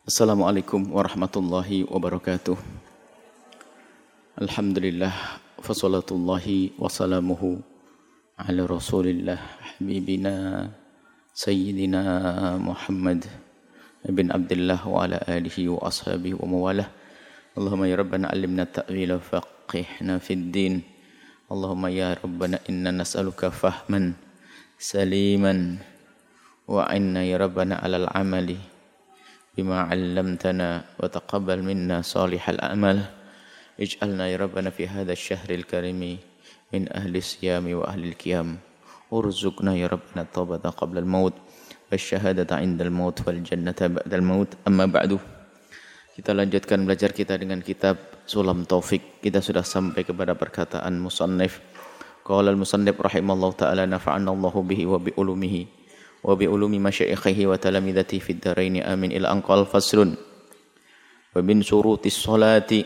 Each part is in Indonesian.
Assalamualaikum warahmatullahi wabarakatuh. Alhamdulillah wassalatullahi wassalamuhu ala rasulillah habibina sayyidina Muhammad ibn Abdullah wa ala alihi wa ashabihi wa mawalah. Allahumma ya Rabbana alimna ta'wila faqihna fid din. Allahumma ya Rabbana inna nas'aluka fahman saliman wa inna ya Rabbana alal amali bima 'allamtana wa taqabbal minna salihal a'mal. Ij'alna ya Rabbana fi hadzal syahril karimi min ahli siyami wa ahli al-qiyam. Urzuqna ya Rabbana taubata qabla al-maut wasyahadata 'inda al-maut wal jannata ba'da al-maut. Amma ba'du. Kita lanjutkan belajar kita dengan kitab Sulam Taufik. Kita sudah sampai kepada perkataan musannif. Qala al-musannif rahimallahu ta'ala nafa'ana Allahu bihi wa bi ulumihi wa bi ulumi masyayikhihi wa talamidati fid dharain amin ila anqal faslun wa min syurutis salati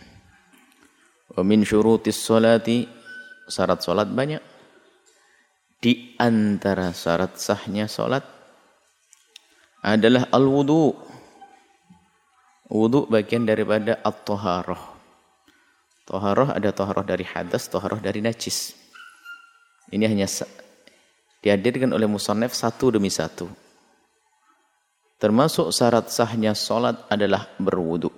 syarat salat banyak. Di antara syarat sahnya salat adalah al-wudu. Wudu bagian daripada at-taharah. Taharah ada taharah dari hadas, taharah dari najis. Ini hanya dihadirkan oleh musannif satu demi satu. Termasuk syarat sahnya salat adalah berwudu.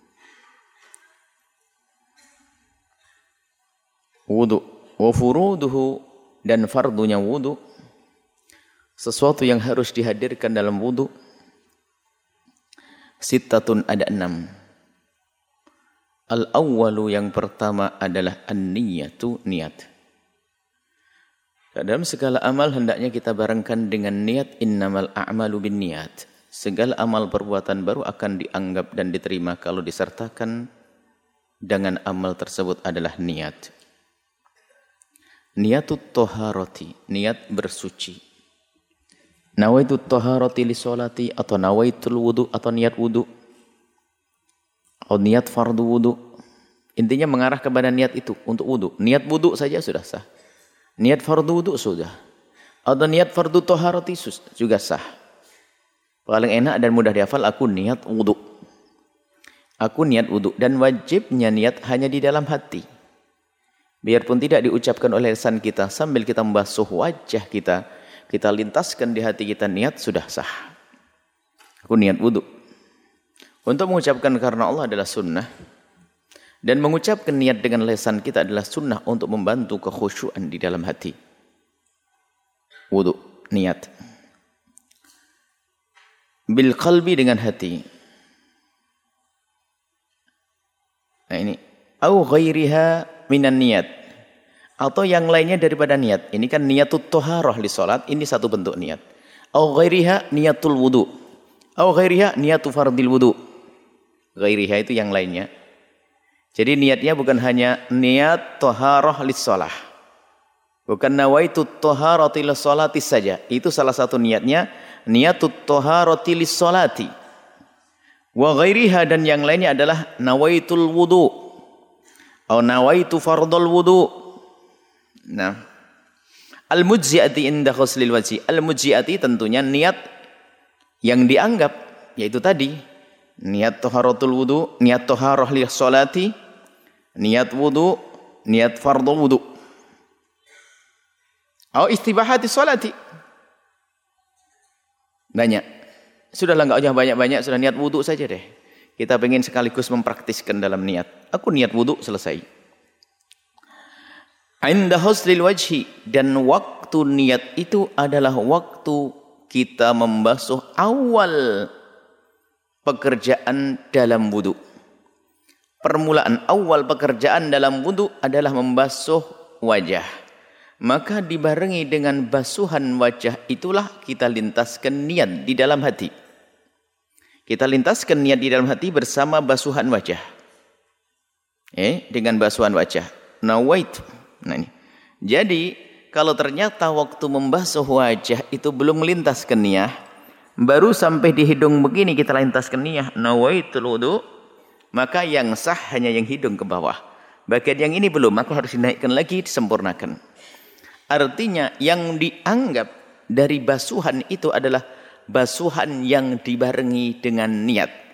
Wudu wa furuduhu, dan fardunya wudu, sesuatu yang harus dihadirkan dalam wudu, sittatun, ada 6. Al-awwalu, yang pertama adalah an-niyatu, niat. Dalam segala amal hendaknya kita barengkan dengan niat. Innamal a'malu bin niat. Segala amal perbuatan baru akan dianggap dan diterima kalau disertakan dengan amal tersebut adalah niat. Niatut toharoti, niat bersuci. Nawaitut toharoti li sholati, atau nawaitul wudu, atau niat wudu, atau niat fardu wudu. Intinya mengarah kepada niat itu untuk wudu. Niat wudu saja sudah sah. Niat fardu wudu sudah. Atau niat fardu toharoti juga sah. Paling enak dan mudah dihafal, aku niat wudu. Aku niat wudu. Dan wajibnya niat hanya di dalam hati. Biarpun tidak diucapkan oleh lisan kita, sambil kita membasuh wajah kita, kita lintaskan di hati kita, niat sudah sah. Aku niat wudu. Untuk mengucapkan karena Allah adalah sunnah. Dan mengucapkan niat dengan lisan kita adalah sunnah untuk membantu kekhusyuan di dalam hati. Wudu, niat. Bil qalbi, dengan hati. Nah ini. Au ghairiha minan niat. Atau yang lainnya daripada niat. Ini kan niatut toharah li salat. Ini satu bentuk niat. Au ghairiha niatul wudu. Au ghairiha niatu fardil wudu. Ghairiha itu yang lainnya. Jadi niatnya bukan hanya niat toharah lis shalah. Bukan nawaitu toharati lis sholati saja. Itu salah satu niatnya. Niatut toharati lis sholati. Wa ghairiha, dan yang lainnya adalah nawaitul wudu. Atau nawaitu fardul wudu. Nah. Al-mujzi'ati inda ghuslil wajhi. Al-mujzi'ati tentunya niat yang dianggap. Yaitu tadi. Niat toharatul wudu. Niat toharah lis sholati. Niat wudu, niat fardu wudu. Atau istibahati sholati. Banyak. Sudahlah, enggak usah banyak-banyak, sudah niat wudu saja deh. Kita pengen sekaligus mempraktiskan dalam niat. Aku niat wudu, selesai. Inda huslil wajhi, dan waktu niat itu adalah waktu kita membasuh awal pekerjaan dalam wudu. Permulaan awal pekerjaan dalam wudu adalah membasuh wajah. Maka dibarengi dengan basuhan wajah itulah kita lintaskan niat di dalam hati. Kita lintaskan niat di dalam hati bersama basuhan wajah. Dengan basuhan wajah. Nawaitu. Nah ini. Jadi kalau ternyata waktu membasuh wajah itu belum lintas ke niat, baru sampai di hidung begini kita lintaskan niat. Nawaitul wudu. Maka yang sah hanya yang hidung ke bawah. Bagian yang ini belum, maka harus dinaikkan lagi, disempurnakan. Artinya yang dianggap dari basuhan itu adalah basuhan yang dibarengi dengan niat.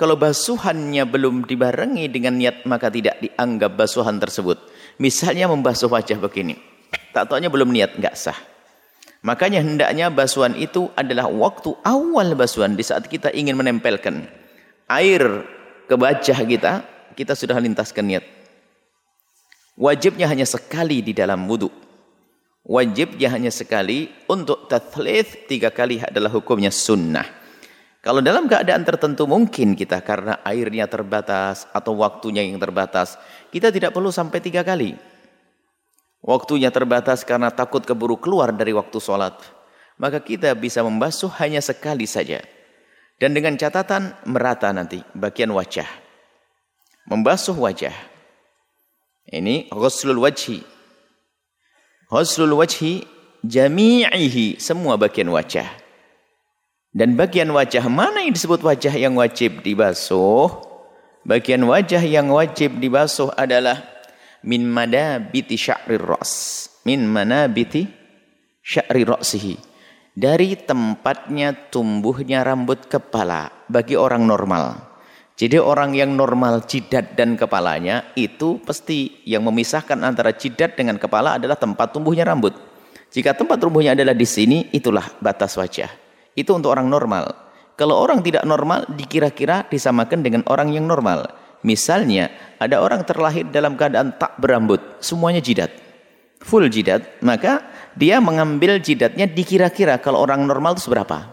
Kalau basuhannya belum dibarengi dengan niat, maka tidak dianggap basuhan tersebut. Misalnya membasuh wajah begini, tak taunya belum niat, enggak sah. Makanya hendaknya basuhan itu adalah waktu awal basuhan, di saat kita ingin menempelkan air ke wajah kita sudah lintaskan niat. Wajibnya hanya sekali di dalam wudu. Wajibnya hanya sekali. Untuk tathlith 3 kali adalah hukumnya sunnah. Kalau dalam keadaan tertentu mungkin kita karena airnya terbatas atau waktunya yang terbatas, kita tidak perlu sampai 3 kali. Waktunya terbatas karena takut keburu keluar dari waktu sholat, maka kita bisa membasuh hanya sekali saja. Dan dengan catatan merata nanti bagian wajah. Membasuh wajah. Ini ghuslul wajhi. Ghuslul wajhi jami'ihi, semua bagian wajah. Dan bagian wajah mana yang disebut wajah yang wajib dibasuh? Bagian wajah yang wajib dibasuh adalah min manabiti sya'rir ra's, min manabiti sya'ri ra'sihi, dari tempatnya tumbuhnya rambut kepala bagi orang normal. Jadi orang yang normal jidat dan kepalanya itu pasti yang memisahkan antara jidat dengan kepala adalah tempat tumbuhnya rambut. Jika tempat tumbuhnya adalah di sini, itulah batas wajah. Itu untuk orang normal. Kalau orang tidak normal dikira-kira disamakan dengan orang yang normal. Misalnya, ada orang terlahir dalam keadaan tak berambut, semuanya jidat, full jidat, maka dia mengambil jidatnya dikira-kira kalau orang normal itu seberapa.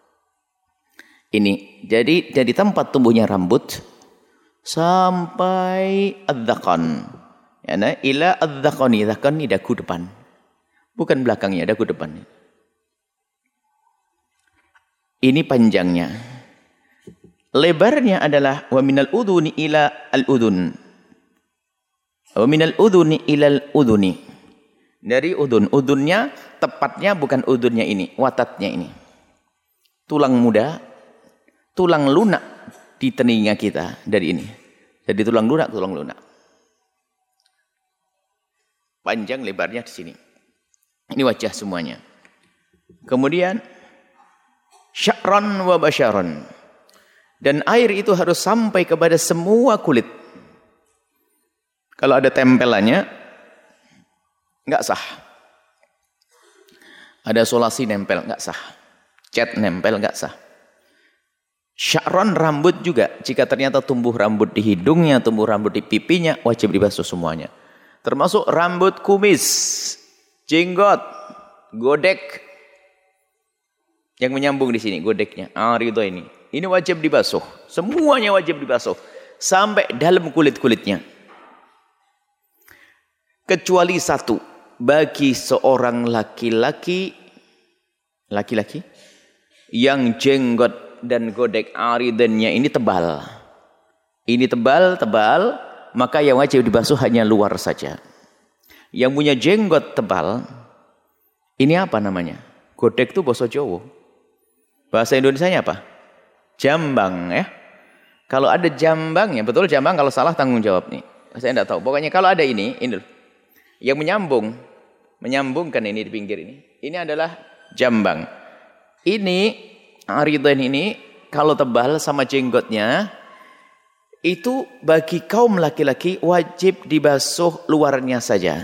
Ini, jadi dari tempat tumbuhnya rambut sampai adzaqan. Ya, ila adzaqani, adzaqan ini dagu depan. Bukan belakangnya, dagu depan. Ini panjangnya. Lebarnya adalah wa minal udhuni ila al-udhun. Wa minal udhuni ila al-udhuni. Dari udhun. Udhunnya tepatnya bukan udhunnya ini, watatnya ini. Tulang muda, tulang lunak di telinga kita dari ini. Jadi tulang lunak. Panjang lebarnya di sini. Ini wajah semuanya. Kemudian sya'ran wa basyaran. Dan air itu harus sampai kepada semua kulit. Kalau ada tempelannya, enggak sah. Ada solasi nempel, enggak sah. Cat nempel, enggak sah. Sya'ran rambut juga. Jika ternyata tumbuh rambut di hidungnya, tumbuh rambut di pipinya, wajib dibasuh semuanya. Termasuk rambut kumis, jenggot, godek. Yang menyambung di sini, godeknya. Arido ini. Ini wajib dibasuh. Semuanya wajib dibasuh. Sampai dalam kulit-kulitnya. Kecuali satu. Bagi seorang laki-laki. Laki-laki. Yang jenggot dan godek aridannya ini tebal. Ini tebal. Maka yang wajib dibasuh hanya luar saja. Yang punya jenggot tebal. Ini apa namanya? Godek itu bahasa Jawa. Bahasa Indonesianya apa? Jambang ya. Kalau ada jambang ya, betul jambang, kalau salah tanggung jawab nih. Saya tidak tahu. Pokoknya kalau ada ini yang menyambungkan ini di pinggir ini. Ini adalah jambang. Ini aridan ini kalau tebal sama jenggotnya itu bagi kaum laki-laki wajib dibasuh luarnya saja.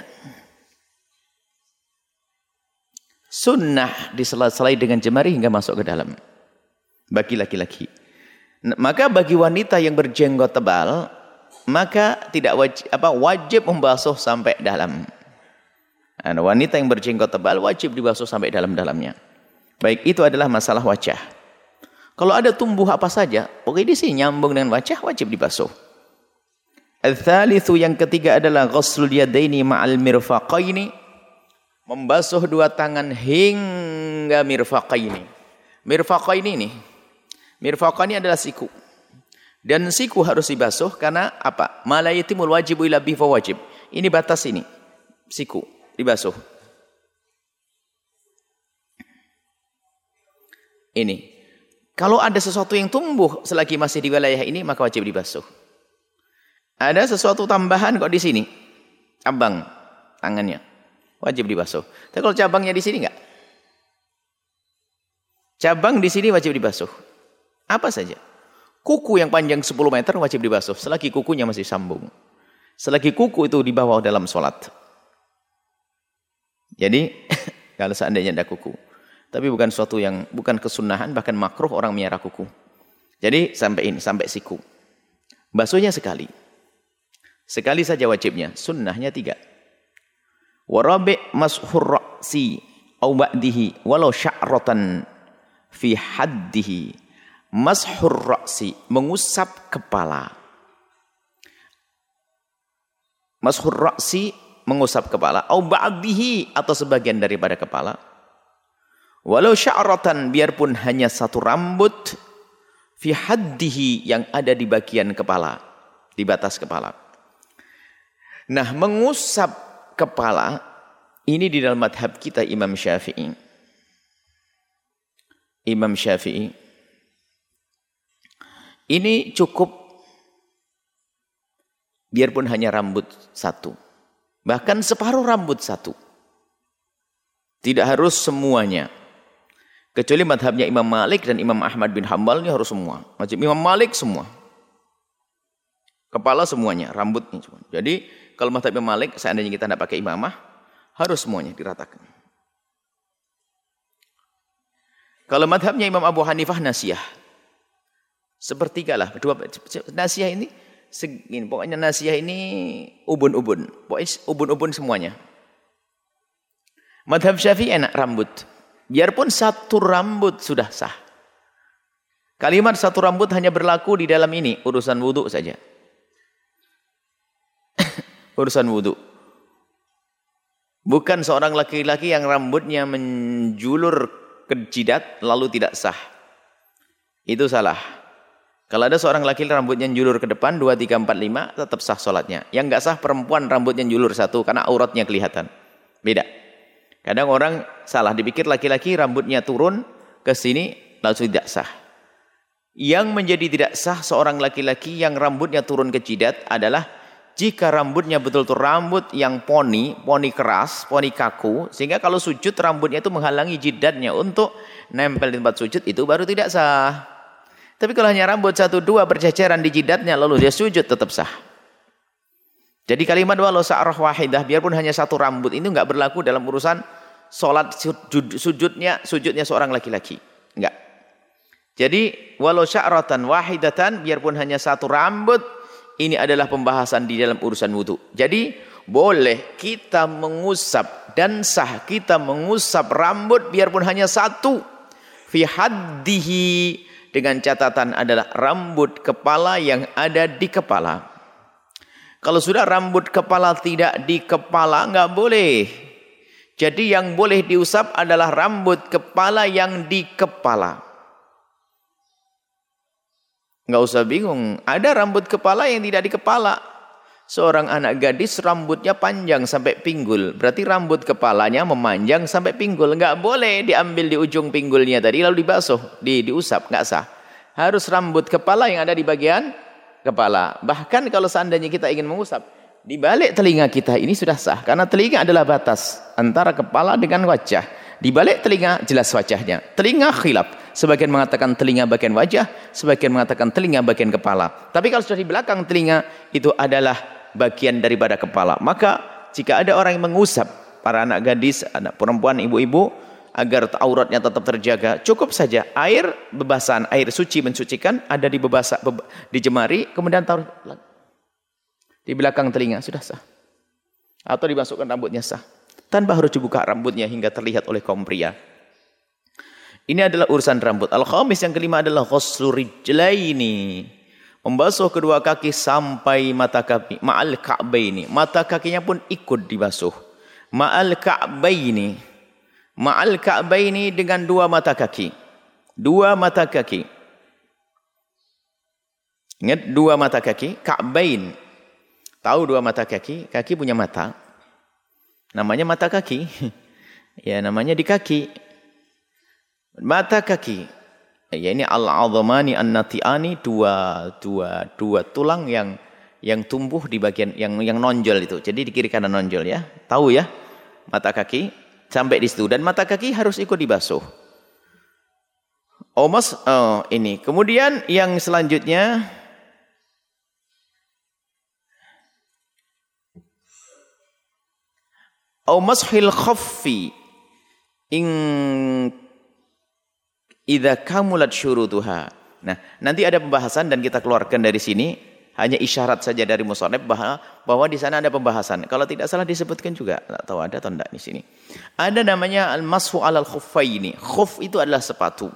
Sunnah disela-selai dengan jemari hingga masuk ke dalam. Bagi laki-laki. Maka bagi wanita yang berjenggot tebal, maka tidak wajib membasuh sampai dalam. Nah, wanita yang berjenggot tebal wajib dibasuh sampai dalam-dalamnya. Baik, itu adalah masalah wajah. Kalau ada tumbuh apa saja, oke di sini nyambung dengan wajah, wajib dibasuh. Al-thalithu, yang ketiga adalah ghuslul yadaini ma'al mirfaqaini, membasuh 2 tangan hingga mirfaqaini. Mirfaqaini ini. Mirfaqaini adalah siku. Dan siku harus dibasuh karena apa? Ma la yatimul wajibu illa bihi fa wajib. Ini batas ini. Siku dibasuh. Ini. Kalau ada sesuatu yang tumbuh selagi masih di wilayah ini, maka wajib dibasuh. Ada sesuatu tambahan kok di sini. Cabang tangannya. Wajib dibasuh. Tapi kalau cabangnya di sini enggak? Cabang di sini wajib dibasuh. Apa saja. Kuku yang panjang 10 meter wajib dibasuh selagi kukunya masih sambung. Selagi kuku itu dibawa dalam sholat. Jadi kalau seandainya ada kuku. Tapi bukan suatu yang, bukan kesunahan, bahkan makruh orang miara kuku. Jadi sampai siku. Basuhnya sekali. Sekali saja wajibnya. Sunnahnya 3. Warabi' mashur ra'si au ba'dihi walau sya'ratan fi haddihi. Mashur ra'si, mengusap kepala. Mashur ra'si, mengusap kepala. Au ba'dihi, atau sebagian daripada kepala. Walau sya'ratan, biarpun hanya satu rambut. Fi haddihi, yang ada di bagian kepala, di batas kepala. Nah, mengusap kepala ini di dalam madhab kita Imam Syafi'i. Imam Syafi'i ini cukup biarpun hanya rambut satu, bahkan separuh rambut satu. Tidak harus semuanya. Kecuali madhabnya Imam Malik dan Imam Ahmad bin Hanbal ini harus semua. Mazhab Imam Malik semua. Kepala semuanya, rambutnya semua. Jadi kalau madhab Imam Malik, seandainya kita tidak pakai imamah, harus semuanya diratakan. Kalau madhabnya Imam Abu Hanifah nasiyah. Sepertiga lah. Nasiyah ini, pokoknya nasiyah ini ubun-ubun. Pokoknya ubun-ubun semuanya. Madhab Syafi'i enak rambut. Biarpun satu rambut sudah sah. Kalimat satu rambut hanya berlaku di dalam ini, urusan wudhu saja. Urusan wudhu. Bukan seorang laki-laki yang rambutnya menjulur ke jidat lalu tidak sah. Itu salah. Kalau ada seorang laki-laki rambutnya menjulur ke depan 2, 3, 4, 5 tetap sah sholatnya. Yang enggak sah perempuan rambutnya menjulur 1 karena auratnya kelihatan. Beda. Kadang orang salah dipikir laki-laki rambutnya turun ke sini lalu tidak sah. Yang menjadi tidak sah seorang laki-laki yang rambutnya turun ke jidat adalah jika rambutnya betul-betul rambut yang poni keras, poni kaku, sehingga kalau sujud rambutnya itu menghalangi jidatnya untuk nempel di tempat sujud, itu baru tidak sah. Tapi kalau hanya rambut 1, 2 berceceran di jidatnya lalu dia sujud tetap sah. Jadi kalimat walau sa'rah wahidah, biarpun hanya satu rambut, itu enggak berlaku dalam urusan sholat sujudnya seorang laki-laki. Enggak. Jadi walau sya'ratan wahidatan, biarpun hanya satu rambut, ini adalah pembahasan di dalam urusan wudu. Jadi boleh kita mengusap dan sah kita mengusap rambut biarpun hanya satu. Fi haddihi, dengan catatan adalah rambut kepala yang ada di kepala. Kalau sudah rambut kepala tidak di kepala, enggak boleh. Jadi yang boleh diusap adalah rambut kepala yang di kepala. Enggak usah bingung. Ada rambut kepala yang tidak di kepala. Seorang anak gadis rambutnya panjang sampai pinggul. Berarti rambut kepalanya memanjang sampai pinggul. Enggak boleh diambil di ujung pinggulnya tadi lalu dibasuh, diusap. Enggak sah. Harus rambut kepala yang ada di bagian kepala. Bahkan kalau seandainya kita ingin mengusap, di balik telinga kita ini sudah sah. Karena telinga adalah batas antara kepala dengan wajah. Di balik telinga jelas wajahnya. Telinga khilaf. Sebagian mengatakan telinga bagian wajah, sebagian mengatakan telinga bagian kepala. Tapi kalau sudah di belakang telinga, itu adalah bagian daripada kepala. Maka jika ada orang yang mengusap, para anak gadis, anak perempuan, ibu-ibu, agar auratnya tetap terjaga, cukup saja air bebasan, air suci mensucikan ada di di jemari, kemudian taruh di belakang telinga, sudah sah. Atau dimasukkan rambutnya sah, tanpa harus dibuka rambutnya hingga terlihat oleh kaum pria. Ini adalah urusan rambut. Al-khamis, yang kelima adalah ghuslu rijlaini, membasuh kedua kaki sampai mata kaki, ma'al ka'baini, mata kakinya pun ikut dibasuh. Ma'al ka'baini, ma'al ka'baini, dengan dua mata kaki. Dua mata kaki. Ingat dua mata kaki, ka'bain. Tahu dua mata kaki? Kaki punya mata. Namanya mata kaki. Ya, namanya di kaki. Mata kaki. Ya, ini al-'azamani an-nati'ani, dua tulang yang tumbuh di bagian yang nonjol itu. Jadi di kiri kanan nonjol ya. Tahu ya? Mata kaki sampai di situ, dan mata kaki harus ikut dibasuh. Ini. Kemudian yang selanjutnya au mashil khaffi in idza kamulat syurutuha. Nah, nanti ada pembahasan dan kita keluarkan dari sini hanya isyarat saja dari musannif bahwa di sana ada pembahasan. Kalau tidak salah disebutkan juga, enggak tahu ada atau enggak di sini. Ada namanya al-mashu 'alal khuffaini. Khuf itu adalah sepatu.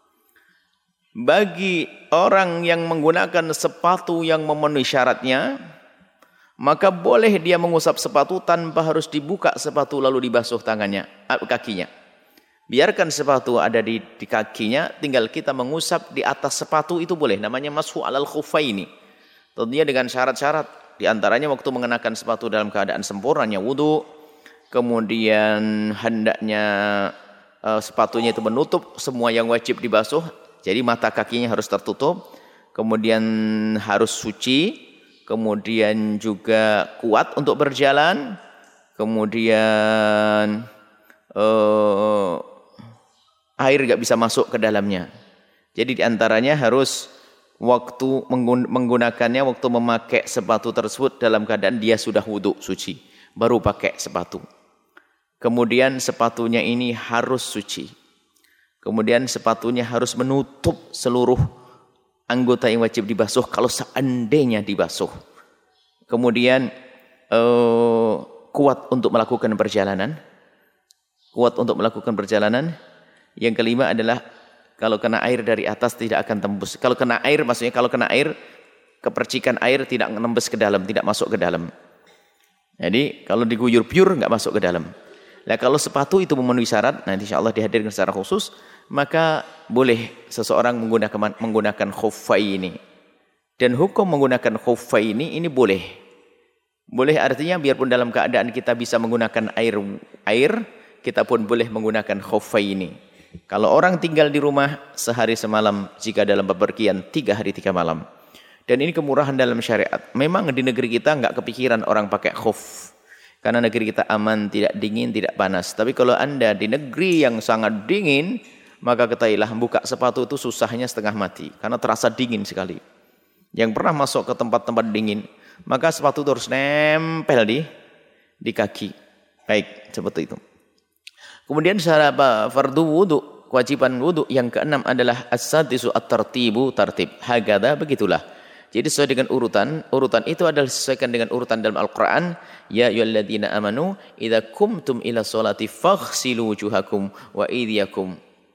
Bagi orang yang menggunakan sepatu yang memenuhi syaratnya, maka boleh dia mengusap sepatu tanpa harus dibuka sepatu lalu dibasuh kakinya. Biarkan sepatu ada di kakinya, tinggal kita mengusap di atas sepatu itu boleh. Namanya mashu 'alal khuffaini. Tentunya dengan syarat-syarat. Di antaranya waktu mengenakan sepatu dalam keadaan sempurnanya wudu, kemudian hendaknya sepatunya itu menutup semua yang wajib dibasuh. Jadi mata kakinya harus tertutup, kemudian harus suci, kemudian juga kuat untuk berjalan, kemudian air gak bisa masuk ke dalamnya. Jadi diantaranya harus waktu menggunakannya, waktu memakai sepatu tersebut dalam keadaan dia sudah wudu suci, baru pakai sepatu. Kemudian sepatunya ini harus suci. Kemudian sepatunya harus menutup seluruh anggota yang wajib dibasuh kalau seandainya dibasuh. Kemudian kuat untuk melakukan perjalanan. Kuat untuk melakukan perjalanan. Yang kelima adalah kalau kena air dari atas tidak akan tembus. Kalau kena air, maksudnya kalau kena air, kepercikan air tidak menembus ke dalam, tidak masuk ke dalam. Jadi kalau diguyur pure nggak masuk ke dalam. Nah kalau sepatu itu memenuhi syarat, nanti insya Allah dihadirkan secara khusus, maka boleh seseorang menggunakan khuffai ini. Dan hukum menggunakan khuffai ini boleh. Boleh artinya biarpun dalam keadaan kita bisa menggunakan air, kita pun boleh menggunakan khuffai ini. Kalau orang tinggal di rumah sehari semalam, jika dalam bepergian 3 hari 3 malam. Dan ini kemurahan dalam syariat. Memang di negeri kita enggak kepikiran orang pakai khuf. Karena negeri kita aman, tidak dingin, tidak panas. Tapi kalau Anda di negeri yang sangat dingin, maka ketahuilah buka sepatu itu susahnya setengah mati. Karena terasa dingin sekali. Yang pernah masuk ke tempat-tempat dingin, maka sepatu itu harus nempel di kaki. Baik, seperti itu. Kemudian syarat fardu wudu, kewajiban wudu yang keenam adalah as-sadisu at-tartibu tartib. Hagada begitulah. Jadi sesuai dengan urutan itu adalah disesuaikan dengan urutan dalam Al-Qur'an. Ya ayyuhalladzina amanu idza qumtum ila sholati faghsilu wujuhakum wa aydiyakum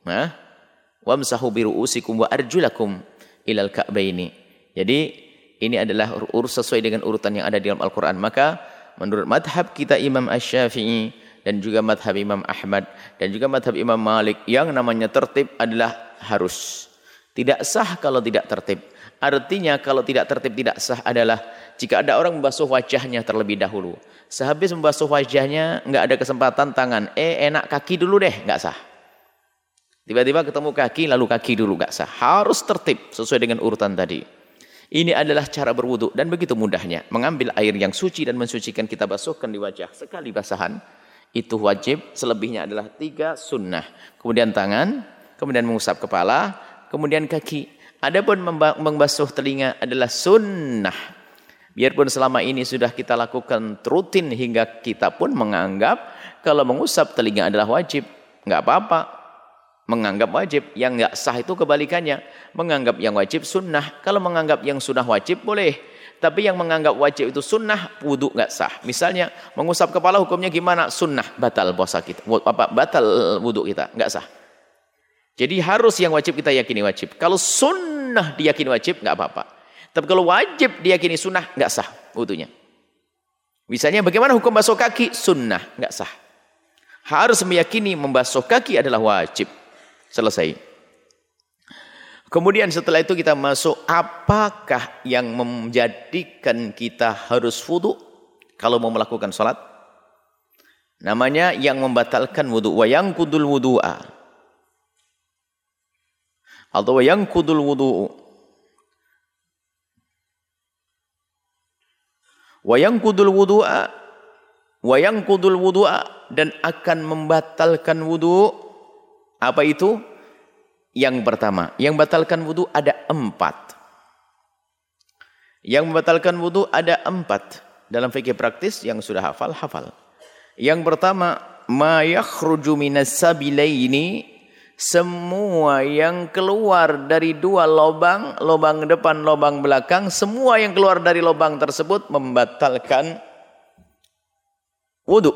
wamsahu bi ru'usikum wa arjulakum ilal ka'baini. Jadi ini adalah sesuai dengan urutan yang ada di dalam Al-Qur'an. Maka menurut madhab kita Imam Asy-Syafi'i dan juga madhab Imam Ahmad dan juga madhab Imam Malik, yang namanya tertib adalah harus. Tidak sah kalau tidak tertib. Artinya kalau tidak tertib tidak sah adalah jika ada orang membasuh wajahnya terlebih dahulu. Sehabis membasuh wajahnya enggak ada kesempatan tangan. Enak kaki dulu deh, enggak sah. Tiba-tiba ketemu kaki lalu kaki dulu, enggak sah. Harus tertib sesuai dengan urutan tadi. Ini adalah cara berwudu dan begitu mudahnya. Mengambil air yang suci dan mensucikan kita basuhkan di wajah. Sekali basahan itu wajib, selebihnya adalah 3 sunnah. Kemudian tangan, kemudian mengusap kepala, kemudian kaki. Adapun membasuh telinga adalah sunnah. Biarpun selama ini sudah kita lakukan rutin hingga kita pun menganggap kalau mengusap telinga adalah wajib. Enggak apa-apa. Menganggap wajib. Yang enggak sah itu kebalikannya. Menganggap yang wajib sunnah. Kalau menganggap yang sunnah wajib boleh. Tapi yang menganggap wajib itu sunnah, wudu enggak sah. Misalnya mengusap kepala hukumnya gimana? Sunnah, batal puasa kita. Batal wudu kita, enggak sah. Jadi harus yang wajib kita yakini wajib. Kalau sunnah diyakini wajib, enggak apa-apa. Tapi kalau wajib diyakini sunnah, enggak sah wudunya. Misalnya bagaimana hukum basuh kaki? Sunnah, enggak sah. Harus meyakini membasuh kaki adalah wajib. Selesai. Kemudian setelah itu kita masuk, apakah yang menjadikan kita harus wudu kalau mau melakukan sholat? Namanya yang membatalkan wudu. Wa yanqudul wudu'a. Atau yang kudul wudu'u. Wayang kudul wudu'a. Wayang kudul wudu'a. Dan akan membatalkan wudu'. Apa itu? Yang pertama, yang batalkan wudu ada 4. Yang membatalkan wudu ada 4. Dalam fikih praktis yang sudah hafal. Yang pertama, ma yakhruju minas sabilaini, semua yang keluar dari 2 lubang, lubang depan, lubang belakang, semua yang keluar dari lubang tersebut membatalkan wudu.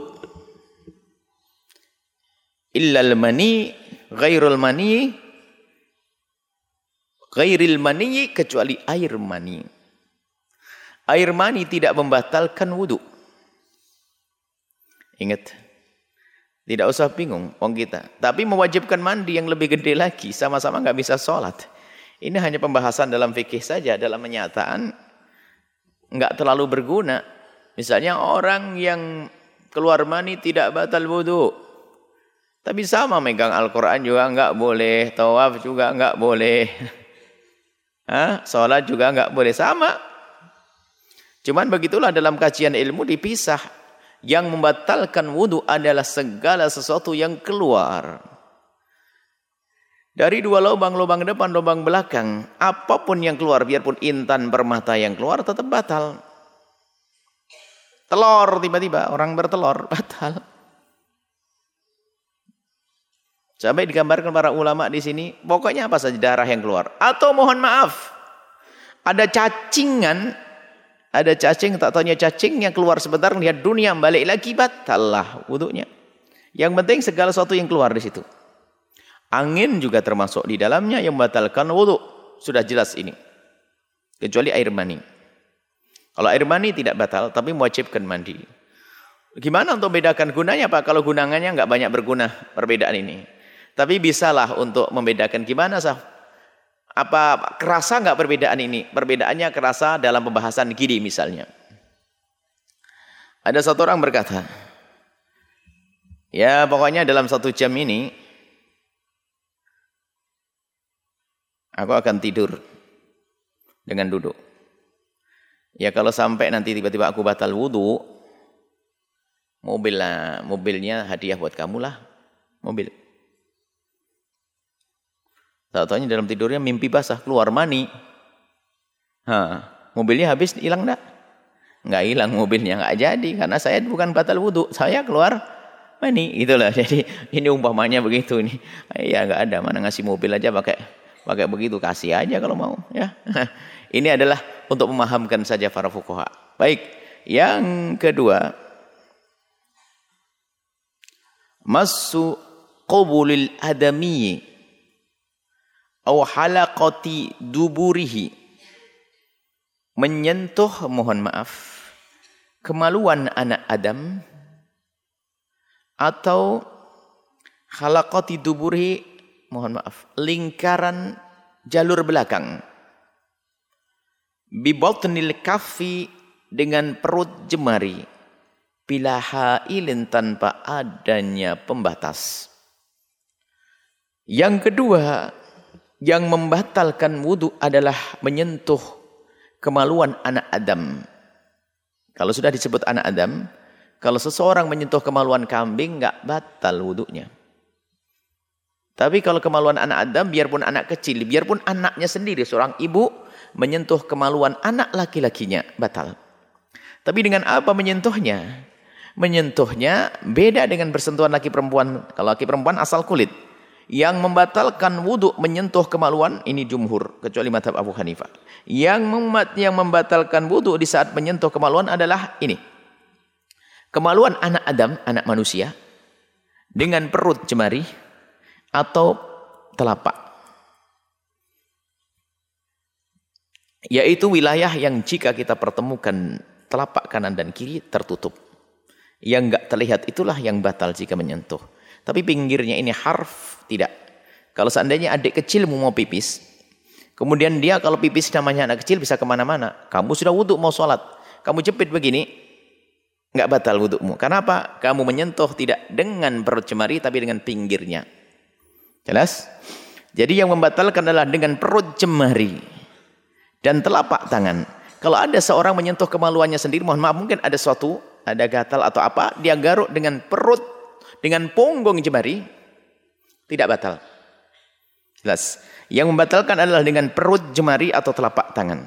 Illal mani, ghairul mani, ghairil mani, kecuali air mani. Air mani tidak membatalkan wudu. Ingat, tidak usah bingung wong kita. Tapi mewajibkan mandi yang lebih gede lagi, sama-sama nggak bisa sholat. Ini hanya pembahasan dalam fikih saja, dalam kenyataan nggak terlalu berguna. Misalnya orang yang keluar mani tidak batal wudu, tapi sama megang Al-Quran juga nggak boleh, tawaf juga nggak boleh, sholat juga nggak boleh, sama. Cuman begitulah dalam kajian ilmu dipisah. Yang membatalkan wudu adalah segala sesuatu yang keluar dari 2 lubang, lubang depan, lubang belakang. Apapun yang keluar, biarpun intan permata yang keluar, tetap batal. Telur tiba-tiba, orang bertelur, batal. Sampai digambarkan para ulama di sini, pokoknya apa saja darah yang keluar. Atau mohon maaf, ada cacingan. Ada cacing, tak taunya cacingnya keluar sebentar, lihat dunia, balik lagi, batal lah wudunya. Yang penting segala sesuatu yang keluar di situ. Angin juga termasuk di dalamnya yang membatalkan wudu. Sudah jelas ini. Kecuali air mani. Kalau air mani tidak batal, tapi mewajibkan mandi. Gimana untuk membedakan gunanya, Pak? Kalau gunangannya nggak banyak berguna perbedaan ini. Tapi bisalah untuk membedakan gimana, sah? Apa kerasa nggak perbedaan ini? Perbedaannya kerasa dalam pembahasan gini misalnya. Ada satu orang berkata, ya pokoknya dalam 1 jam ini aku akan tidur dengan duduk. Ya kalau sampai nanti tiba-tiba aku batal wudu, mobilnya hadiah buat kamu lah, mobil. Tahu-tahunya dalam tidurnya mimpi basah, keluar mani. Mobilnya habis, hilang enggak? Enggak hilang mobilnya, enggak jadi. Karena saya bukan batal wudu, saya keluar mani. Itulah, jadi ini umpamanya begitu. Nih. Ya enggak ada, mana ngasih mobil aja pakai begitu, kasih aja kalau mau. Ya. Ini adalah untuk memahamkan saja para fuqaha. Baik, yang kedua. Massu qubulil adamiyyi aw halaqati duburihi, menyentuh, mohon maaf, kemaluan anak Adam, atau halaqati duburihi, mohon maaf, lingkaran jalur belakang, bi batnil kaffi, dengan perut jemari, bila hailin, tanpa adanya pembatas. Yang kedua, yang membatalkan wudu adalah menyentuh kemaluan anak Adam. Kalau sudah disebut anak Adam, kalau seseorang menyentuh kemaluan kambing, enggak batal wudunya. Tapi kalau kemaluan anak Adam, biarpun anak kecil, biarpun anaknya sendiri, seorang ibu menyentuh kemaluan anak laki-lakinya, batal. Tapi dengan apa menyentuhnya? Menyentuhnya beda dengan bersentuhan laki perempuan. Kalau laki perempuan asal kulit. Yang membatalkan wudu menyentuh kemaluan, ini jumhur, kecuali mazhab Abu Hanifah. Yang membatalkan wudu di saat menyentuh kemaluan adalah ini. Kemaluan anak Adam, anak manusia, dengan perut jemari atau telapak. Yaitu wilayah yang jika kita pertemukan telapak kanan dan kiri tertutup. Yang enggak terlihat itulah yang batal jika menyentuh. Tapi pinggirnya ini harf, tidak. Kalau seandainya adik kecil mau pipis, kemudian dia kalau pipis namanya anak kecil bisa kemana-mana. Kamu sudah wudhu mau sholat, kamu jepit begini, nggak batal wudhumu. Karena apa? Kamu menyentuh tidak dengan perut jemari, tapi dengan pinggirnya. Jelas? Jadi yang membatalkan adalah dengan perut jemari dan telapak tangan. Kalau ada seorang menyentuh kemaluannya sendiri, mohon maaf, mungkin ada suatu, ada gatal atau apa, dia garuk dengan perut, dengan punggung jemari, tidak batal. Jelas. Yang membatalkan adalah dengan perut, jemari atau telapak tangan.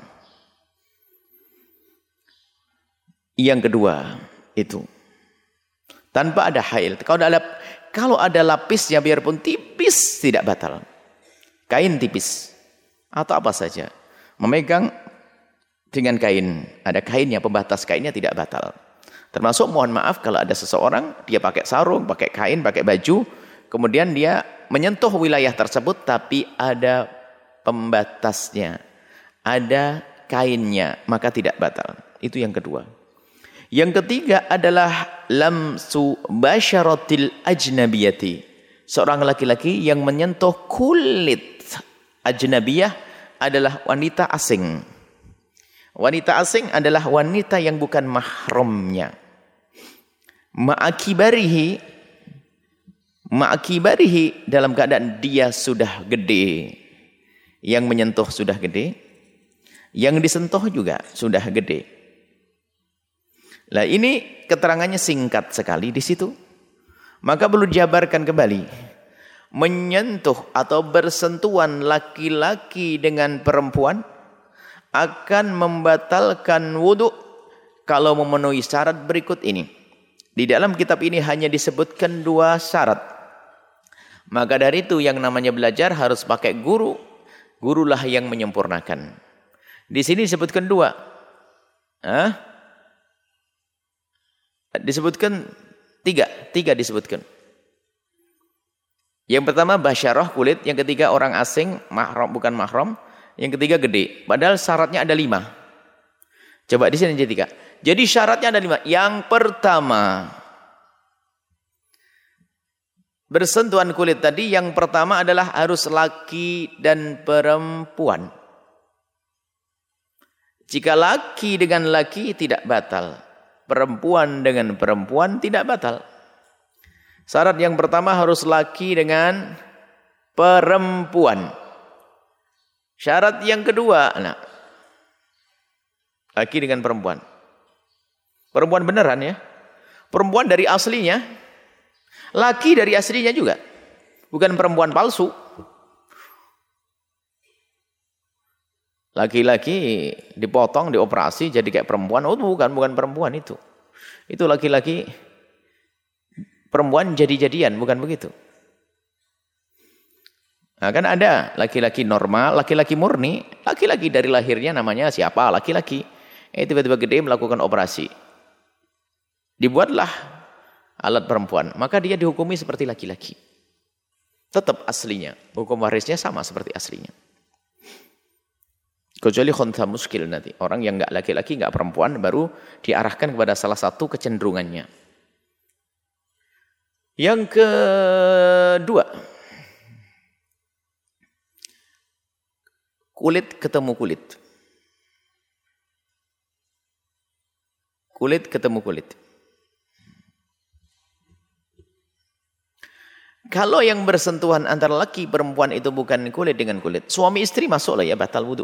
Yang kedua itu tanpa ada hail. Kalau ada lapisnya biarpun tipis tidak batal. Kain tipis atau apa saja. Memegang dengan kain, ada kainnya, pembatas kainnya tidak batal. Termasuk mohon maaf kalau ada seseorang dia pakai sarung, pakai kain, pakai baju, kemudian dia menyentuh wilayah tersebut tapi ada pembatasnya, ada kainnya, maka tidak batal. Itu yang kedua. Yang ketiga adalah lamsu basyaratil ajnabiyati. Seorang laki-laki yang menyentuh kulit. Ajnabiyah adalah wanita asing. Wanita asing adalah wanita yang bukan mahramnya. Ma'akibarihi dalam keadaan dia sudah gede. Yang menyentuh sudah gede. Yang disentuh juga sudah gede. Nah ini keterangannya singkat sekali di situ. Maka perlu dijabarkan kembali. Menyentuh atau bersentuhan laki-laki dengan perempuan akan membatalkan wudhu kalau memenuhi syarat berikut ini. Di dalam kitab ini hanya disebutkan 2 syarat. Maka dari itu yang namanya belajar harus pakai guru. Gurulah yang menyempurnakan. Di sini disebutkan 2. Disebutkan 3 disebutkan. Yang pertama basyarah kulit, yang ketiga orang asing, mahram bukan mahram, yang ketiga gede. Padahal syaratnya ada 5. Coba di sini jadi 3. Jadi syaratnya ada 5. Yang pertama bersentuhan kulit tadi, yang pertama adalah harus laki dan perempuan. Jika laki dengan laki tidak batal. Perempuan dengan perempuan tidak batal. Syarat yang pertama harus laki dengan perempuan. Syarat yang kedua, laki dengan perempuan. Perempuan beneran ya. Perempuan dari aslinya. Laki dari aslinya juga. Bukan perempuan palsu. Laki-laki dipotong, dioperasi jadi kayak perempuan. Oh bukan perempuan itu. Itu laki-laki perempuan jadi-jadian, bukan begitu. Nah, kan ada laki-laki normal, laki-laki murni, laki-laki dari lahirnya namanya siapa? Laki-laki. Tiba-tiba gede melakukan operasi. Dibuatlah alat perempuan, maka dia dihukumi seperti laki-laki. Tetap aslinya, hukum warisnya sama seperti aslinya. Kecuali khontha muskil nanti. Orang yang enggak laki-laki, enggak perempuan, baru diarahkan kepada salah satu kecenderungannya. Yang kedua, kulit ketemu kulit. Kulit ketemu kulit. Kalau yang bersentuhan antara laki perempuan itu bukan kulit dengan kulit, suami istri masuklah ya batal wudu.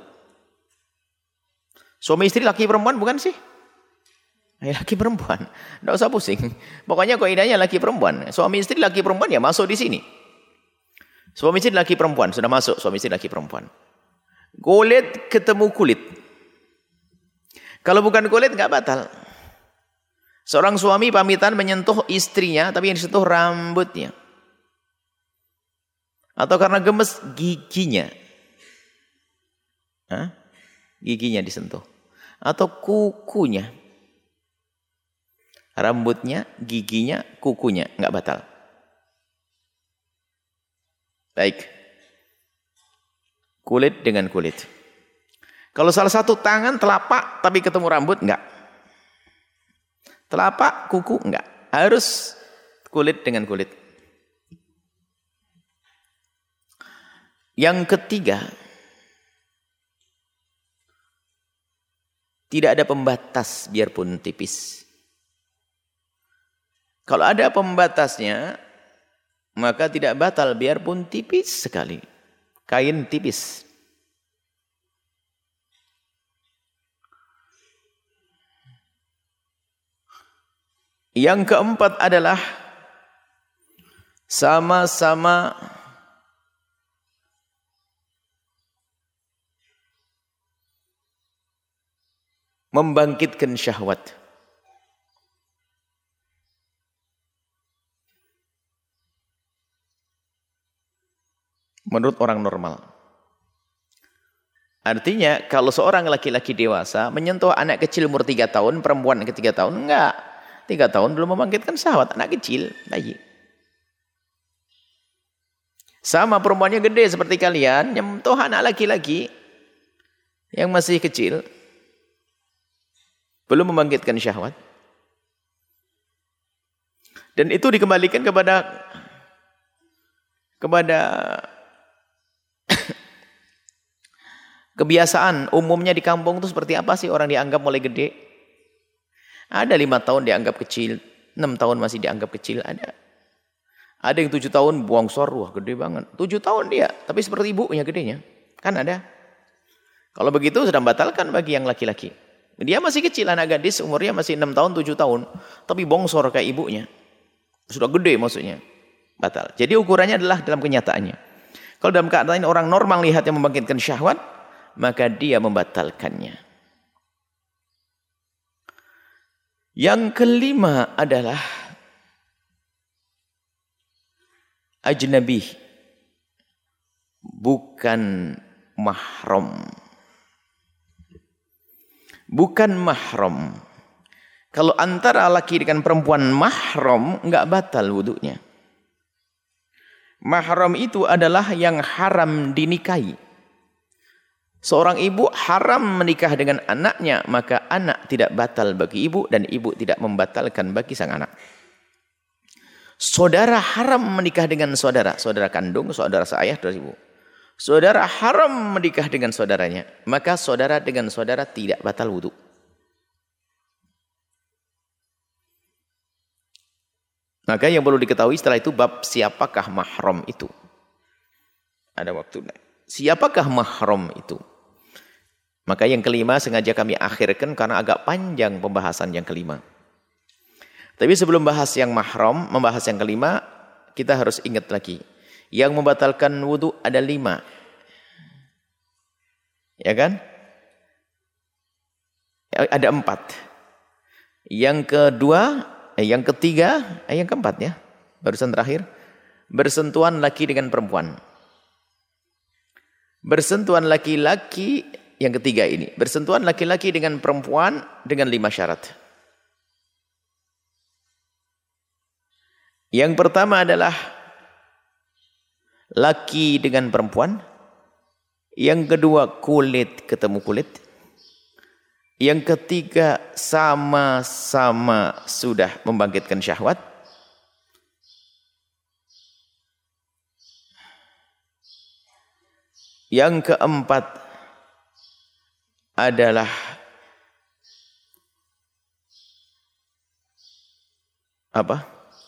Suami istri laki perempuan bukan sih? Laki perempuan. Tidak usah pusing. Pokoknya kaidahnya laki perempuan. Suami istri laki perempuan ya masuk di sini. Suami istri laki perempuan sudah masuk. Suami istri laki perempuan. Kulit ketemu kulit. Kalau bukan kulit nggak batal. Seorang suami pamitan menyentuh istrinya tapi yang disentuh rambutnya. Atau karena gemes giginya. Giginya disentuh. Atau kukunya. Rambutnya, giginya, kukunya. Enggak batal. Baik. Kulit dengan kulit. Kalau salah satu tangan, telapak, tapi ketemu rambut, enggak. Telapak, kuku, enggak. Harus kulit dengan kulit. Yang ketiga, tidak ada pembatas biarpun tipis. Kalau ada pembatasnya, maka tidak batal biarpun tipis sekali. Kain tipis. Yang keempat adalah sama-sama membangkitkan syahwat. Menurut orang normal. Artinya kalau seorang laki-laki dewasa menyentuh anak kecil umur 3 tahun, perempuan ke 3 tahun, enggak. 3 tahun belum membangkitkan syahwat, anak kecil, bayi. Sama perempuannya gede seperti kalian, menyentuh anak laki-laki yang masih kecil, belum membangkitkan syahwat. Dan itu dikembalikan kepada kebiasaan umumnya di kampung itu seperti apa sih orang dianggap mulai gede? Ada 5 tahun dianggap kecil, 6 tahun masih dianggap kecil, ada. Ada yang 7 tahun bongsor, wah gede banget. 7 tahun dia, tapi seperti ibunya gedenya. Kan ada. Kalau begitu sudah membatalkan bagi yang laki-laki. Dia masih kecil, anak gadis, umurnya masih 6 tahun, 7 tahun. Tapi bongsor kayak ibunya. Sudah gede maksudnya. Batal. Jadi ukurannya adalah dalam kenyataannya. Kalau dalam keadaan orang normal lihatnya membangkitkan syahwat, maka dia membatalkannya. Yang kelima adalah ajnabi, bukan mahram. Bukan mahram. Kalau antara laki dengan perempuan mahram, enggak batal wudunya. Mahram itu adalah yang haram dinikahi. Seorang ibu haram menikah dengan anaknya, maka anak tidak batal bagi ibu dan ibu tidak membatalkan bagi sang anak. Saudara haram menikah dengan saudara, saudara kandung, saudara seayah, saudara ibu. Saudara haram menikah dengan saudaranya, maka saudara dengan saudara tidak batal wudu. Maka yang perlu diketahui setelah itu bab siapakah mahram itu. Ada waktu. Siapakah mahram itu? Maka yang kelima sengaja kami akhirkan karena agak panjang pembahasan yang kelima. Tapi sebelum bahas yang mahram, membahas yang kelima, kita harus ingat lagi. Yang membatalkan wudu ada 5. Ya kan? Ada 4. Yang ketiga, yang keempat ya. Barusan terakhir. Bersentuhan laki dengan perempuan. Bersentuhan laki-laki, yang ketiga ini. Bersentuhan laki-laki dengan perempuan dengan 5 syarat. Yang pertama adalah laki dengan perempuan. Yang kedua kulit ketemu kulit. Yang ketiga sama-sama sudah membangkitkan syahwat. Yang keempat adalah apa?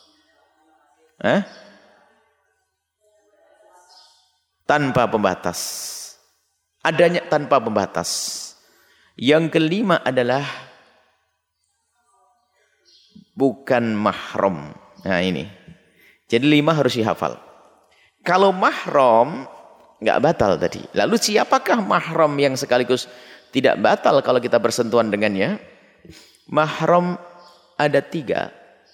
Tanpa pembatas. Adanya tanpa pembatas. Yang kelima adalah bukan mahram. Nah ini. Jadi 5 harus dihafal. Kalau mahram enggak batal tadi. Lalu siapakah mahram yang sekaligus tidak batal kalau kita bersentuhan dengannya? Mahram ada 3.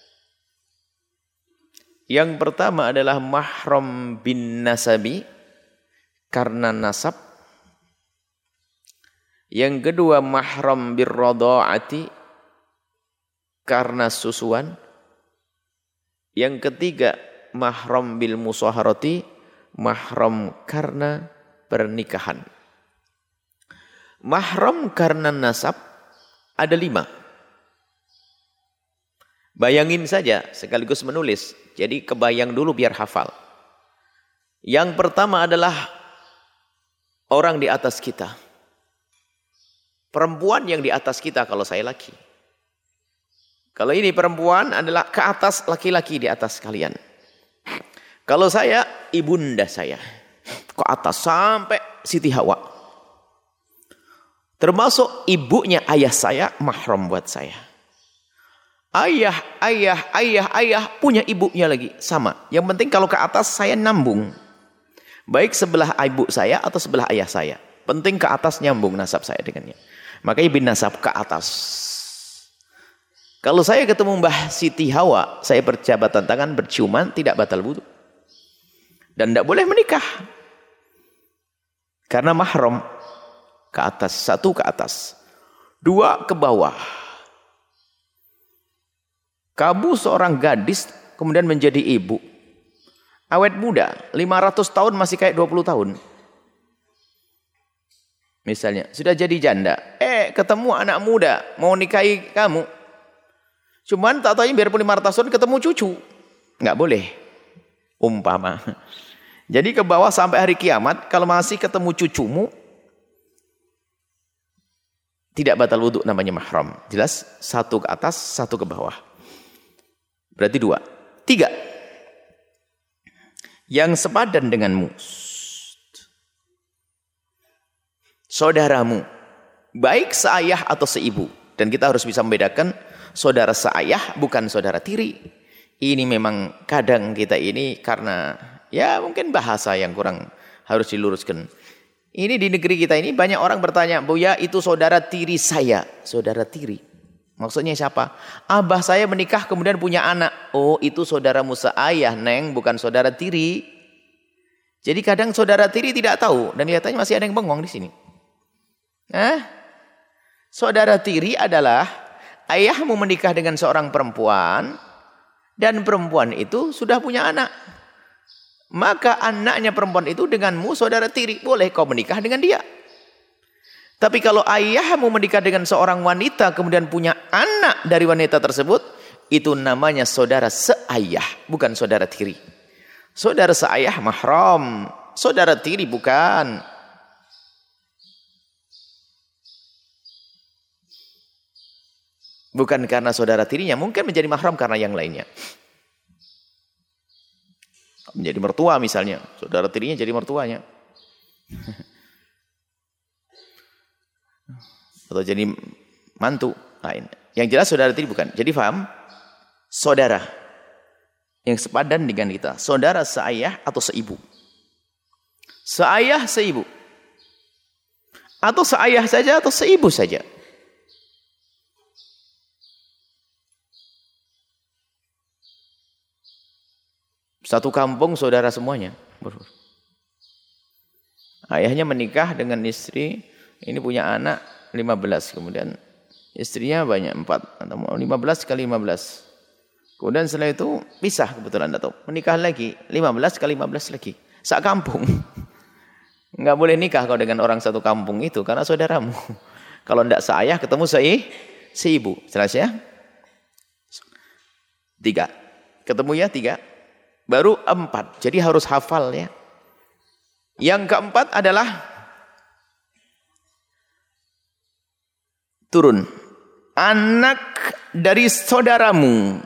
Yang pertama adalah mahram bin nasabi, karena nasab. Yang kedua mahram bir radha'ati, karena susuan. Yang ketiga mahram bil musaharati, mahram karena pernikahan. Mahram karena nasab ada 5. Bayangin saja sekaligus menulis. Jadi kebayang dulu biar hafal. Yang pertama adalah orang di atas kita. Perempuan yang di atas kita kalau saya laki. Kalau ini perempuan adalah ke atas laki-laki di atas kalian. Kalau saya ibunda saya. Ke atas sampai Siti Hawa. Termasuk ibunya ayah saya mahram buat saya. Ayah punya ibunya lagi sama. Yang penting kalau ke atas saya nambung. Baik sebelah ibu saya atau sebelah ayah saya. Penting ke atas nyambung nasab saya dengannya. Makanya bin nasab ke atas. Kalau saya ketemu Mbah Siti Hawa, saya berjabatan tangan, berciuman, tidak batal wudu. Dan tidak boleh menikah. Karena mahram ke atas, satu ke atas, dua ke bawah. Kamu seorang gadis kemudian menjadi ibu. Awet muda, 500 tahun masih kayak 20 tahun. Misalnya, sudah jadi janda. Ketemu anak muda, mau nikahi kamu. Cuman tak tahu biarpun 500 tahun ketemu cucu. Nggak boleh. Umpama. Jadi ke bawah sampai hari kiamat, kalau masih ketemu cucumu, tidak batal wudhu, namanya mahram. Jelas? Satu ke atas, satu ke bawah. Berarti dua. Tiga. Yang sepadan denganmu. Saudaramu. Baik seayah atau seibu. Dan kita harus bisa membedakan saudara seayah bukan saudara tiri. Ini memang kadang kita ini karena ya mungkin bahasa yang kurang harus diluruskan. Ini di negeri kita ini banyak orang bertanya, Buya itu saudara tiri saya. Saudara tiri. Maksudnya siapa? Abah saya menikah kemudian punya anak. Oh itu saudaramu seayah Neng, bukan saudara tiri. Jadi kadang saudara tiri tidak tahu. Dan kelihatannya masih ada yang bengong di sini. Saudara tiri adalah ayahmu menikah dengan seorang perempuan dan perempuan itu sudah punya anak. Maka anaknya perempuan itu denganmu saudara tiri. Boleh kau menikah dengan dia. Tapi kalau ayahmu menikah dengan seorang wanita kemudian punya anak dari wanita tersebut, itu namanya saudara seayah, bukan saudara tiri. Saudara seayah mahram, saudara tiri bukan. Bukan karena saudara tirinya, mungkin menjadi mahram karena yang lainnya. Menjadi mertua misalnya, saudara tirinya jadi mertuanya. Atau jadi mantu lain. Yang jelas saudara tiri bukan. Jadi paham? Saudara yang sepadan dengan kita, saudara seayah atau seibu. Seayah seibu. Atau seayah saja atau seibu saja. Satu kampung saudara semuanya. Ayahnya menikah dengan istri, ini punya anak 15, kemudian istrinya banyak 4 atau 15 kali 15. Kemudian setelah itu pisah kebetulan atau menikah lagi 15 kali 15 lagi. Sak kampung. Enggak boleh nikah kau dengan orang satu kampung itu karena saudaramu. Kalau enggak seayah ketemu seibu. Jelas ya? 3. Ketemu ya 3. Baru 4. Jadi harus hafal ya. Yang keempat adalah turun. Anak dari saudaramu.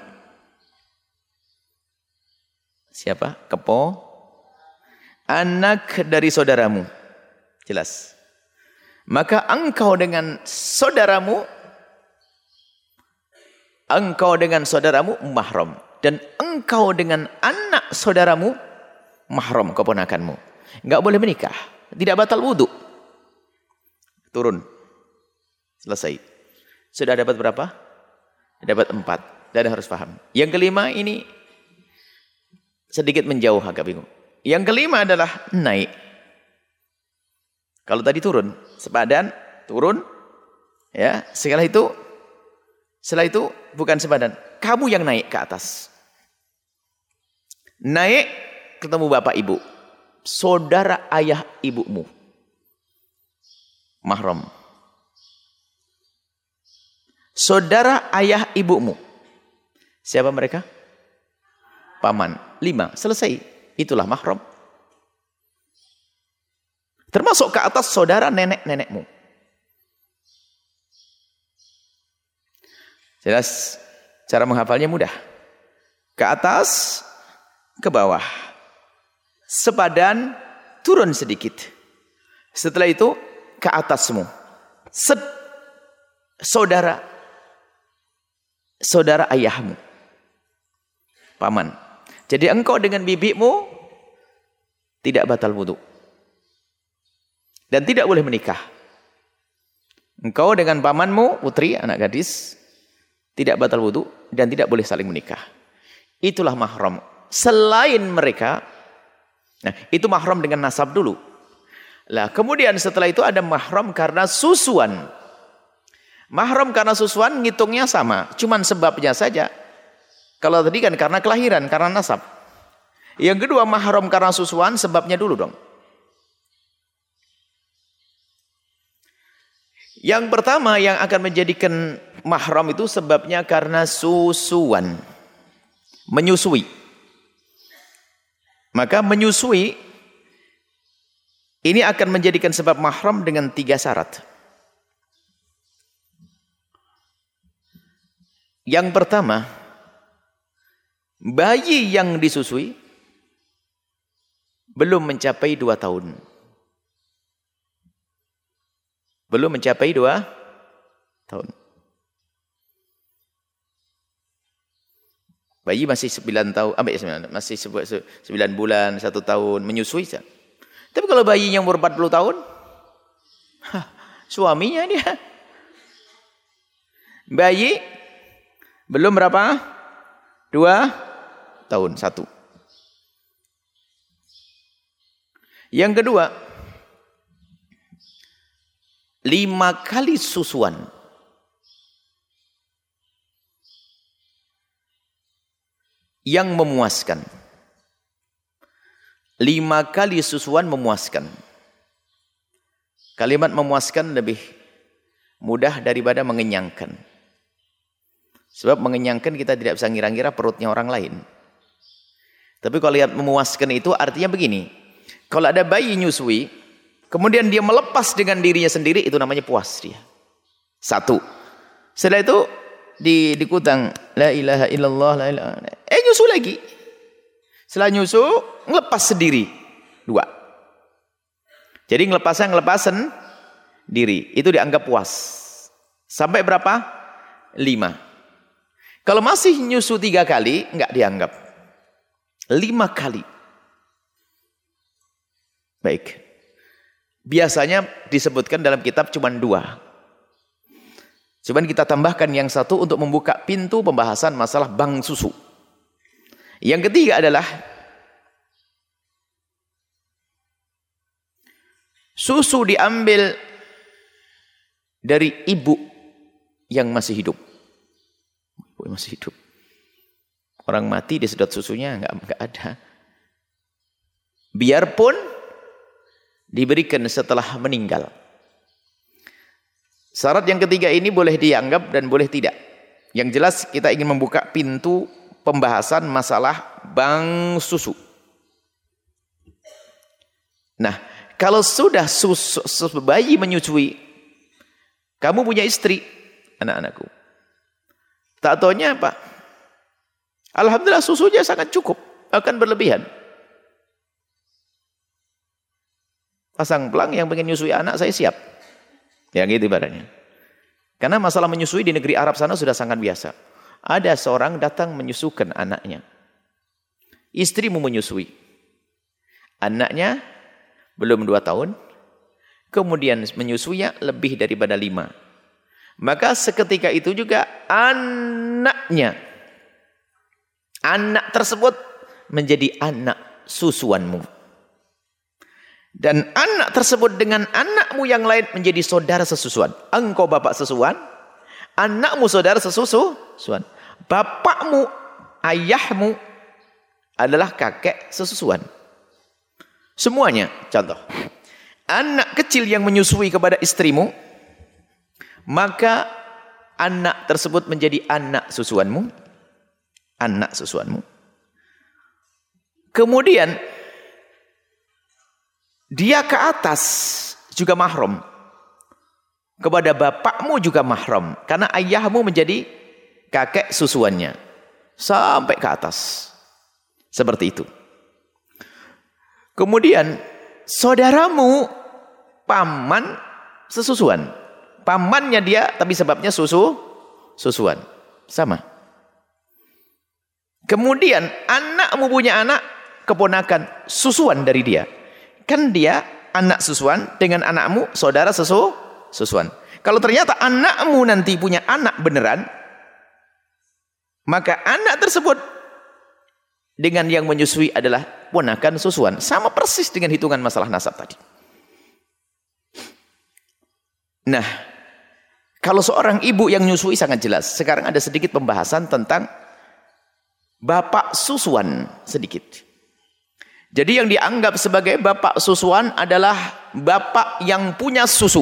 Siapa? Kepo. Anak dari saudaramu. Jelas. Maka engkau dengan saudaramu mahram. Dan engkau dengan anak saudaramu mahram, keponakanmu. Enggak boleh menikah. Tidak batal wudu. Turun. Selesai. Sudah dapat berapa? Dapat 4. Dan harus paham. Yang kelima ini sedikit menjauh agak bingung. Yang kelima adalah naik. Kalau tadi turun. Sepadan, turun. Ya, setelah itu bukan sepadan. Kamu yang naik ke atas. Naik ketemu bapak ibu. Saudara ayah ibumu. Mahram. Saudara ayah ibumu. Siapa mereka? Paman. 5. Selesai. Itulah mahram. Termasuk ke atas saudara nenek-nenekmu. Jelas? Cara menghafalnya mudah. Ke atas, ke bawah. Sepadan, turun sedikit. Setelah itu, ke atasmu. Saudara ayahmu. Paman. Jadi engkau dengan bibimu, tidak batal wudu. Dan tidak boleh menikah. Engkau dengan pamanmu, putri, anak gadis, tidak batal wudu dan tidak boleh saling menikah. Itulah mahram. Selain mereka, nah itu mahram dengan nasab dulu. Lah kemudian setelah itu ada mahram karena susuan. Mahram karena susuan ngitungnya sama, cuman sebabnya saja. Kalau tadi kan karena kelahiran, karena nasab. Yang kedua mahram karena susuan, sebabnya dulu dong. Yang pertama yang akan menjadikan mahram itu sebabnya karena susuan. Menyusui. Maka menyusui ini akan menjadikan sebab mahram dengan 3 syarat. Yang pertama, bayi yang disusui belum mencapai 2 tahun. Belum mencapai 2 tahun. Bayi masih 9 tahun, masih 9 bulan, 1 tahun, menyusui. Tapi kalau bayi yang umur 40 tahun, suaminya dia. Bayi belum berapa? 2 tahun, 1. Yang kedua, 5 kali susuan. Yang memuaskan. 5 kali susuan memuaskan. Kalimat memuaskan lebih mudah daripada mengenyangkan. Sebab mengenyangkan kita tidak bisa ngira-ngira perutnya orang lain. Tapi kalau lihat memuaskan itu artinya begini. Kalau ada bayi nyusui, kemudian dia melepas dengan dirinya sendiri, itu namanya puas dia. 1. Setelah itu dikutang la ilaha illallah la ilaha. Nyusu lagi. Setelah nyusu ngelepas sendiri. 2. Jadi ngelepasan diri itu dianggap puas. Sampai berapa? 5. Kalau masih nyusu 3 kali enggak dianggap. 5 kali. Baik. Biasanya disebutkan dalam kitab cuma 2. Cuman kita tambahkan yang 1 untuk membuka pintu pembahasan masalah bank susu. Yang ketiga adalah susu diambil dari ibu yang masih hidup. Ibu yang masih hidup. Orang mati disedot susunya enggak ada. Biarpun diberikan setelah meninggal. Syarat yang ketiga ini boleh dianggap dan boleh tidak. Yang jelas kita ingin membuka pintu pembahasan masalah bank susu. Nah, kalau sudah bayi menyusui, kamu punya istri, anak-anakku. Tak taunya apa? Alhamdulillah susunya sangat cukup, akan berlebihan. Pasang pelang yang pengen nyusui anak, saya siap. Ya gitu ibaratnya. Karena masalah menyusui di negeri Arab sana sudah sangat biasa. Ada seorang datang menyusukan anaknya. Istrimu menyusui. Anaknya belum 2 tahun. Kemudian menyusuinya lebih daripada 5. Maka seketika itu juga anaknya. Anak tersebut menjadi anak susuanmu. Dan anak tersebut dengan anakmu yang lain menjadi saudara sesusuan. Engkau bapak sesusuan, anakmu saudara sesusuan. Bapakmu, ayahmu adalah kakek sesusuan. Semuanya, contoh. Anak kecil yang menyusui kepada istrimu, maka anak tersebut menjadi anak susuanmu. Anak susuanmu. Kemudian dia ke atas juga mahram. Kepada bapakmu juga mahram. Karena ayahmu menjadi kakek susuannya. Sampai ke atas. Seperti itu. Kemudian saudaramu paman sesusuan. Pamannya dia tapi sebabnya susuan. Sama. Kemudian anakmu punya anak keponakan susuan dari dia. Kan dia anak susuan dengan anakmu saudara susuan. Kalau ternyata anakmu nanti punya anak beneran, maka anak tersebut dengan yang menyusui adalah ponakan susuan. Sama persis dengan hitungan masalah nasab tadi. Nah, kalau seorang ibu yang menyusui sangat jelas. Sekarang ada sedikit pembahasan tentang bapak susuan sedikit. Jadi yang dianggap sebagai bapak susuan adalah bapak yang punya susu.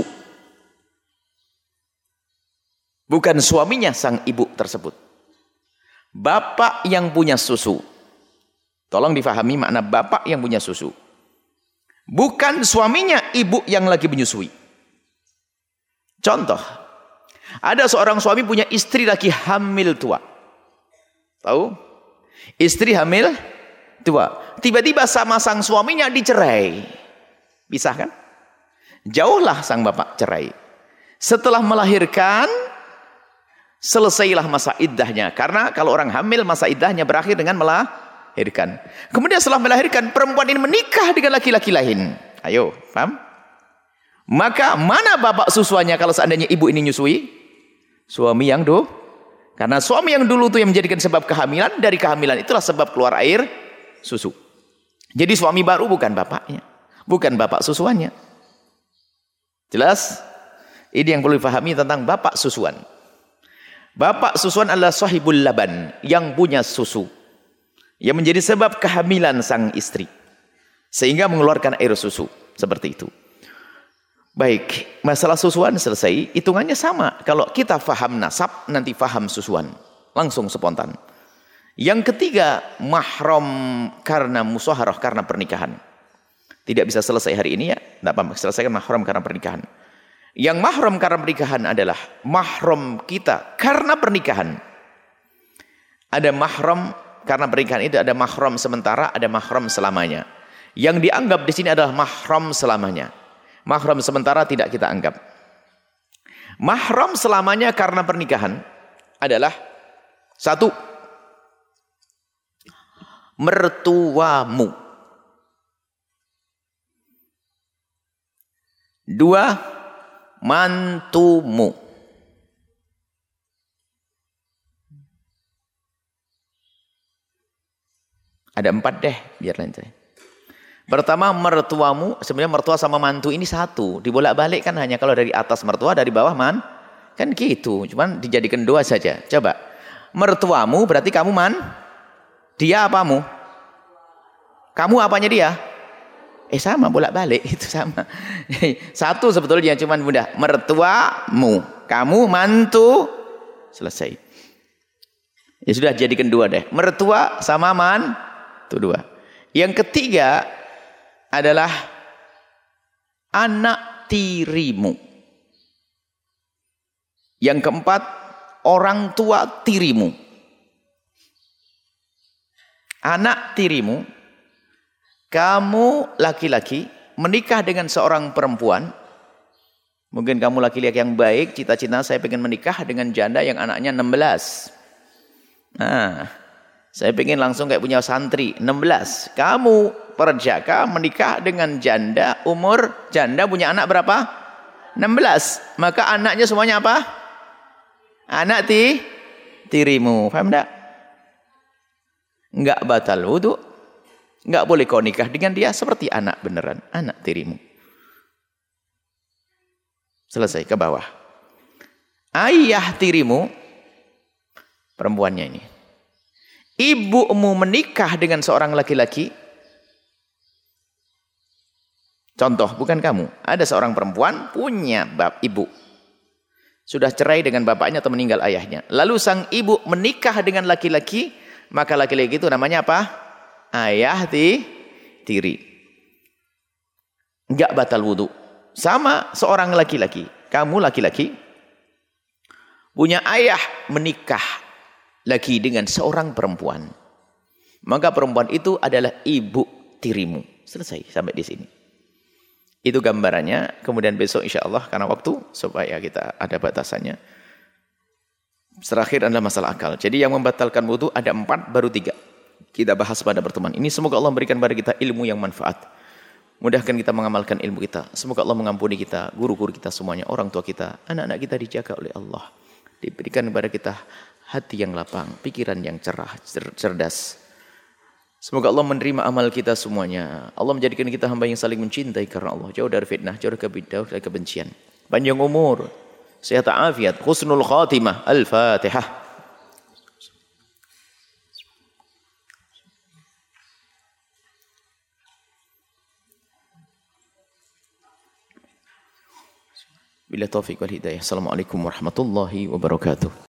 Bukan suaminya sang ibu tersebut. Bapak yang punya susu. Tolong difahami makna bapak yang punya susu. Bukan suaminya ibu yang lagi menyusui. Contoh, ada seorang suami punya istri lagi hamil tua. Tahu? Istri hamil tua. Tiba-tiba sama sang suaminya dicerai. Bisa kan? Jauhlah sang bapak cerai. Setelah melahirkan, selesailah masa iddahnya. Karena kalau orang hamil masa iddahnya berakhir dengan melahirkan. Kemudian setelah melahirkan, perempuan ini menikah dengan laki-laki lain. Ayo, paham? Maka mana bapak susuannya kalau seandainya ibu ini nyusui? Suami yang dulu. Karena suami yang dulu itu yang menjadikan sebab kehamilan. Dari kehamilan itulah sebab keluar air susu. Jadi suami baru bukan bapaknya. Bukan bapak susuannya. Jelas? Ini yang perlu dipahami tentang bapak susuan. Bapak susuan adalah sahibul laban. Yang punya susu. Yang menjadi sebab kehamilan sang istri. Sehingga mengeluarkan air susu. Seperti itu. Baik, masalah susuan selesai. Hitungannya sama. Kalau kita faham nasab, nanti faham susuan. Langsung spontan. Yang ketiga, mahram karena musaharah, karena pernikahan. Tidak bisa selesai hari ini ya. Tidak apa-apa, selesaikan mahram karena pernikahan. Yang mahram karena pernikahan adalah mahram kita karena pernikahan. Ada mahram karena pernikahan itu ada mahram sementara, ada mahram selamanya. Yang dianggap di sini adalah mahram selamanya. Mahram sementara tidak kita anggap. Mahram selamanya karena pernikahan adalah satu, mertuamu. Dua, mantumu. Ada 4 deh, biar lancar. Pertama, mertuamu. Sebenarnya mertua sama mantu ini satu. Dibolak-balik kan hanya kalau dari atas mertua, dari bawah man. Kan gitu. Cuman dijadikan 2 saja. Coba. Mertuamu berarti kamu man. Dia apamu? Kamu apanya dia? Sama, bolak-balik. Itu sama. Satu sebetulnya, cuman mudah. Mertuamu. Kamu mantu. Selesai. Ya sudah, jadikan 2 deh. Mertua sama man. Itu 2. Yang ketiga adalah anak tirimu. Yang keempat, orang tua tirimu. Anak tirimu, kamu laki-laki menikah dengan seorang perempuan. Mungkin kamu laki-laki yang baik, cita-cita saya pengen menikah dengan janda yang anaknya 16. Nah, saya pengen langsung kayak punya santri 16. Kamu perjaka menikah dengan janda, umur janda punya anak berapa? 16. Maka anaknya semuanya apa? Anak tirimu. Paham enggak? Enggak batal wudu. Enggak boleh kau nikah dengan dia seperti anak beneran, anak tirimu. Selesai, ke bawah. Ayah tirimu, perempuannya ini. Ibumu menikah dengan seorang laki-laki. Contoh, bukan kamu. Ada seorang perempuan punya ibu. Sudah cerai dengan bapaknya atau meninggal ayahnya. Lalu sang ibu menikah dengan laki-laki. Maka laki-laki itu namanya apa? Ayah tiri. Enggak batal wudu. Sama seorang laki-laki. Kamu laki-laki punya ayah menikah lagi dengan seorang perempuan. Maka perempuan itu adalah ibu tirimu. Selesai sampai di sini. Itu gambarannya. Kemudian besok insya Allah karena waktu supaya kita ada batasannya. Terakhir adalah masalah akal. Jadi yang membatalkan wudu ada 4 baru 3. Kita bahas pada pertemuan ini. Semoga Allah memberikan kepada kita ilmu yang manfaat. Mudahkan kita mengamalkan ilmu kita. Semoga Allah mengampuni kita, guru-guru kita semuanya, orang tua kita, anak-anak kita dijaga oleh Allah. Diberikan kepada kita hati yang lapang, pikiran yang cerah, cerdas. Semoga Allah menerima amal kita semuanya. Allah menjadikan kita hamba yang saling mencintai karena Allah. Jauh dari fitnah, jauh dari kebencian. Panjang umur, sehat afiat, husnul khatimah. Al-Fatihah. Bila taufiq wal hidayah. Assalamualaikum warahmatullahi wabarakatuh.